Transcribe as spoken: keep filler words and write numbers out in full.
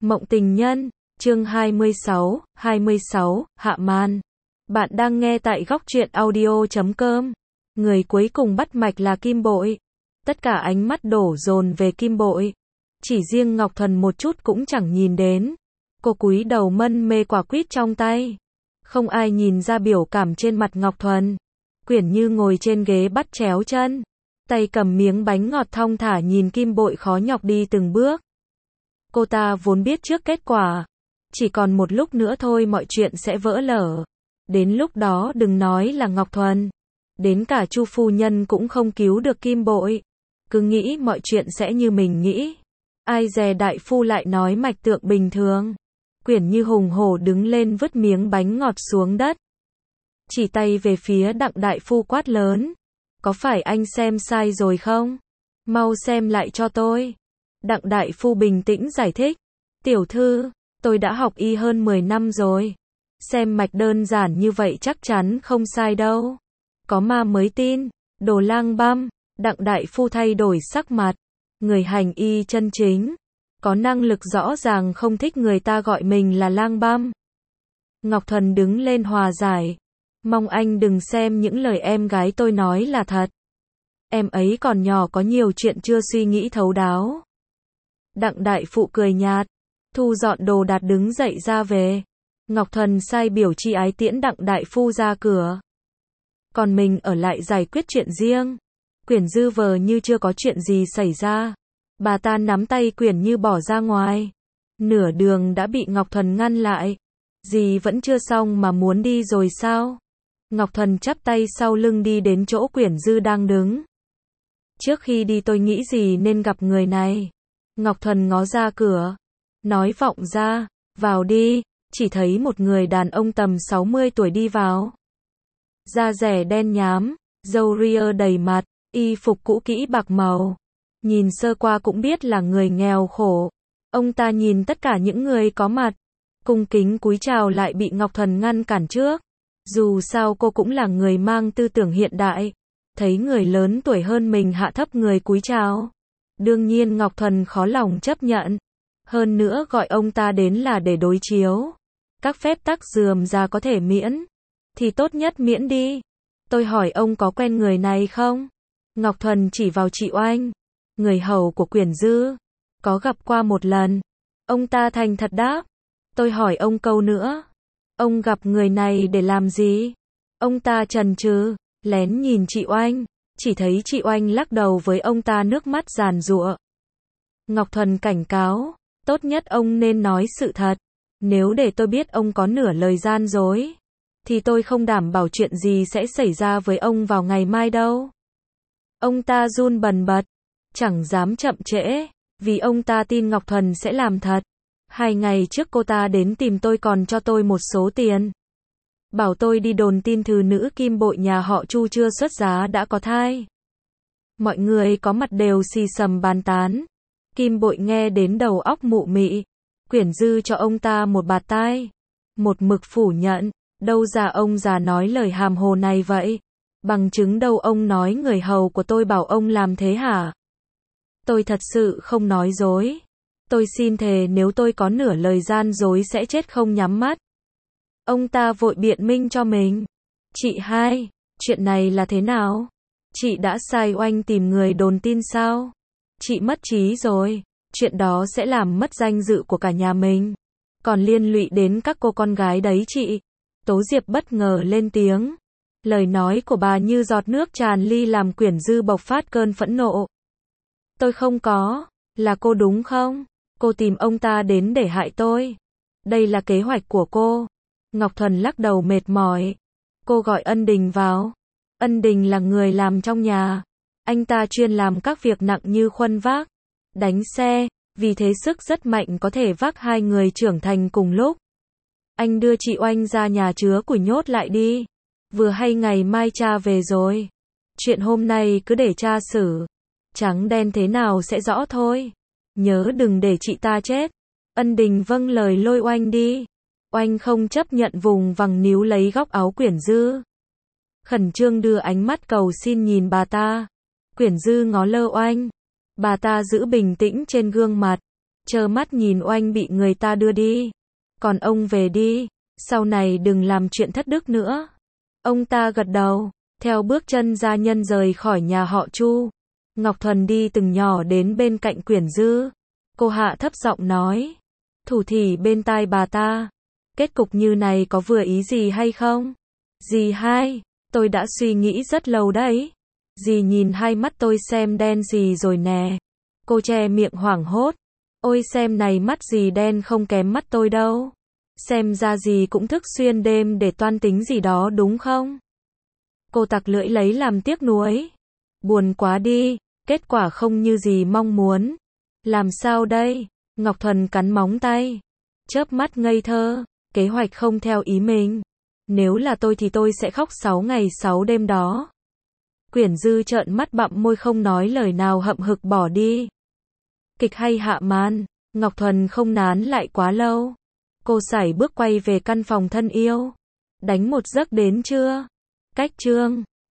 Mộng tình nhân, chương hai mươi sáu, hai mươi sáu, hạ màn. Bạn đang nghe tại góc truyện audio chấm com. Người cuối cùng bắt mạch là Kim Bội. Tất cả ánh mắt đổ dồn về Kim Bội. Chỉ riêng Ngọc Thuần một chút cũng chẳng nhìn đến. Cô cúi đầu mân mê quả quýt trong tay. Không ai nhìn ra biểu cảm trên mặt Ngọc Thuần. Quyển Như ngồi trên ghế bắt chéo chân. Tay cầm miếng bánh ngọt thong thả nhìn Kim Bội khó nhọc đi từng bước. Cô ta vốn biết trước kết quả. Chỉ còn một lúc nữa thôi mọi chuyện sẽ vỡ lở. Đến lúc đó đừng nói là Ngọc Thuần. Đến cả Chu phu nhân cũng không cứu được Kim Bội. Cứ nghĩ mọi chuyện sẽ như mình nghĩ. Ai dè đại phu lại nói mạch tượng bình thường. Quyển Như hùng hổ đứng lên vứt miếng bánh ngọt xuống đất. Chỉ tay về phía Đặng đại phu quát lớn. Có phải anh xem sai rồi không? Mau xem lại cho tôi. Đặng đại phu bình tĩnh giải thích. Tiểu thư, tôi đã học y hơn mười năm rồi. Xem mạch đơn giản như vậy chắc chắn không sai đâu. Có ma mới tin. Đồ lang băm. Đặng đại phu thay đổi sắc mặt. Người hành y chân chính. Có năng lực rõ ràng không thích người ta gọi mình là lang băm. Ngọc Thuần đứng lên hòa giải. Mong anh đừng xem những lời em gái tôi nói là thật. Em ấy còn nhỏ có nhiều chuyện chưa suy nghĩ thấu đáo. Đặng đại phụ cười nhạt. Thu dọn đồ đạc đứng dậy ra về. Ngọc Thuần sai biểu chi ái tiễn Đặng đại phu ra cửa. Còn mình ở lại giải quyết chuyện riêng. Quyển Dư vờ như chưa có chuyện gì xảy ra. Bà ta nắm tay Quyển Như bỏ ra ngoài. Nửa đường đã bị Ngọc Thuần ngăn lại. Gì vẫn chưa xong mà muốn đi rồi sao? Ngọc Thuần chắp tay sau lưng đi đến chỗ Quyển Dư đang đứng. Trước khi đi tôi nghĩ gì nên gặp người này. Ngọc Thuần ngó ra cửa. Nói vọng ra, vào đi, chỉ thấy một người đàn ông tầm sáu mươi tuổi đi vào. Da rẻ đen nhám, râu ria đầy mặt, y phục cũ kỹ bạc màu. Nhìn sơ qua cũng biết là người nghèo khổ. Ông ta nhìn tất cả những người có mặt. Cung kính cúi chào lại bị Ngọc Thuần ngăn cản trước. Dù sao cô cũng là người mang tư tưởng hiện đại. Thấy người lớn tuổi hơn mình hạ thấp người cúi chào. Đương nhiên Ngọc Thuần khó lòng chấp nhận. Hơn nữa gọi ông ta đến là để đối chiếu. Các phép tắc rườm rà có thể miễn. Thì tốt nhất miễn đi. Tôi hỏi ông có quen người này không? Ngọc Thuần chỉ vào chị Oanh. Người hầu của Quyển Dư. Có gặp qua một lần. Ông ta thành thật đáp. Tôi hỏi ông câu nữa. Ông gặp người này để làm gì? Ông ta chần chừ, lén nhìn chị Oanh. Chỉ thấy chị Oanh lắc đầu với ông ta nước mắt giàn giụa. Ngọc Thuần cảnh cáo. Tốt nhất ông nên nói sự thật. Nếu để tôi biết ông có nửa lời gian dối, thì tôi không đảm bảo chuyện gì sẽ xảy ra với ông vào ngày mai đâu. Ông ta run bần bật. Chẳng dám chậm trễ. Vì ông ta tin Ngọc Thuần sẽ làm thật. Hai ngày trước cô ta đến tìm tôi còn cho tôi một số tiền. Bảo tôi đi đồn tin thư nữ Kim Bội nhà họ Chu chưa xuất giá đã có thai. Mọi người có mặt đều xì xầm bàn tán. Kim Bội nghe đến đầu óc mụ mị. Quyển Dư cho ông ta một bạt tai. Một mực phủ nhận. Đâu ra ông già nói lời hàm hồ này vậy? Bằng chứng đâu ông nói người hầu của tôi bảo ông làm thế hả? Tôi thật sự không nói dối. Tôi xin thề nếu tôi có nửa lời gian dối sẽ chết không nhắm mắt. Ông ta vội biện minh cho mình. Chị hai, chuyện này là thế nào? Chị đã sai Oanh tìm người đồn tin sao? Chị mất trí rồi. Chuyện đó sẽ làm mất danh dự của cả nhà mình. Còn liên lụy đến các cô con gái đấy chị. Tố Diệp bất ngờ lên tiếng. Lời nói của bà như giọt nước tràn ly làm Quyển Dư bộc phát cơn phẫn nộ. Tôi không có. Là cô đúng không? Cô tìm ông ta đến để hại tôi. Đây là kế hoạch của cô. Ngọc Thuần lắc đầu mệt mỏi. Cô gọi Ân Đình vào. Ân Đình là người làm trong nhà. Anh ta chuyên làm các việc nặng như khuân vác, đánh xe, vì thế sức rất mạnh có thể vác hai người trưởng thành cùng lúc. Anh đưa chị Oanh ra nhà chứa củi nhốt lại đi. Vừa hay ngày mai cha về rồi. Chuyện hôm nay cứ để cha xử. Trắng đen thế nào sẽ rõ thôi. Nhớ đừng để chị ta chết. Ân Đình vâng lời lôi Oanh đi. Oanh không chấp nhận vùng vằng níu lấy góc áo Quyển Dư. Khẩn trương đưa ánh mắt cầu xin nhìn bà ta. Quyển Dư ngó lơ Oanh. Bà ta giữ bình tĩnh trên gương mặt. trơ mắt nhìn Oanh bị người ta đưa đi. Còn ông về đi, sau này đừng làm chuyện thất đức nữa. Ông ta gật đầu, theo bước chân gia nhân rời khỏi nhà họ Chu. Ngọc Thuần đi từng nhỏ đến bên cạnh Quyển Dư. Cô hạ thấp giọng nói, thủ thỉ bên tai bà ta, kết cục như này có vừa ý gì hay không? Dì hai, tôi đã suy nghĩ rất lâu đấy. Dì nhìn hai mắt tôi xem đen gì rồi nè. Cô che miệng hoảng hốt. Ôi xem này mắt dì đen không kém mắt tôi đâu. Xem ra dì cũng thức xuyên đêm để toan tính gì đó đúng không? Cô tặc lưỡi lấy làm tiếc nuối. Buồn quá đi, kết quả không như dì mong muốn. Làm sao đây? Ngọc Thuần cắn móng tay. Chớp mắt ngây thơ, kế hoạch không theo ý mình. Nếu là tôi thì tôi sẽ khóc sáu ngày sáu đêm đó. Quyển Dư trợn mắt bặm môi không nói lời nào hậm hực bỏ đi. Kịch hay hạ màn, Ngọc Thuần không nán lại quá lâu. Cô sải bước quay về căn phòng thân yêu. Đánh một giấc đến trưa. Cách chương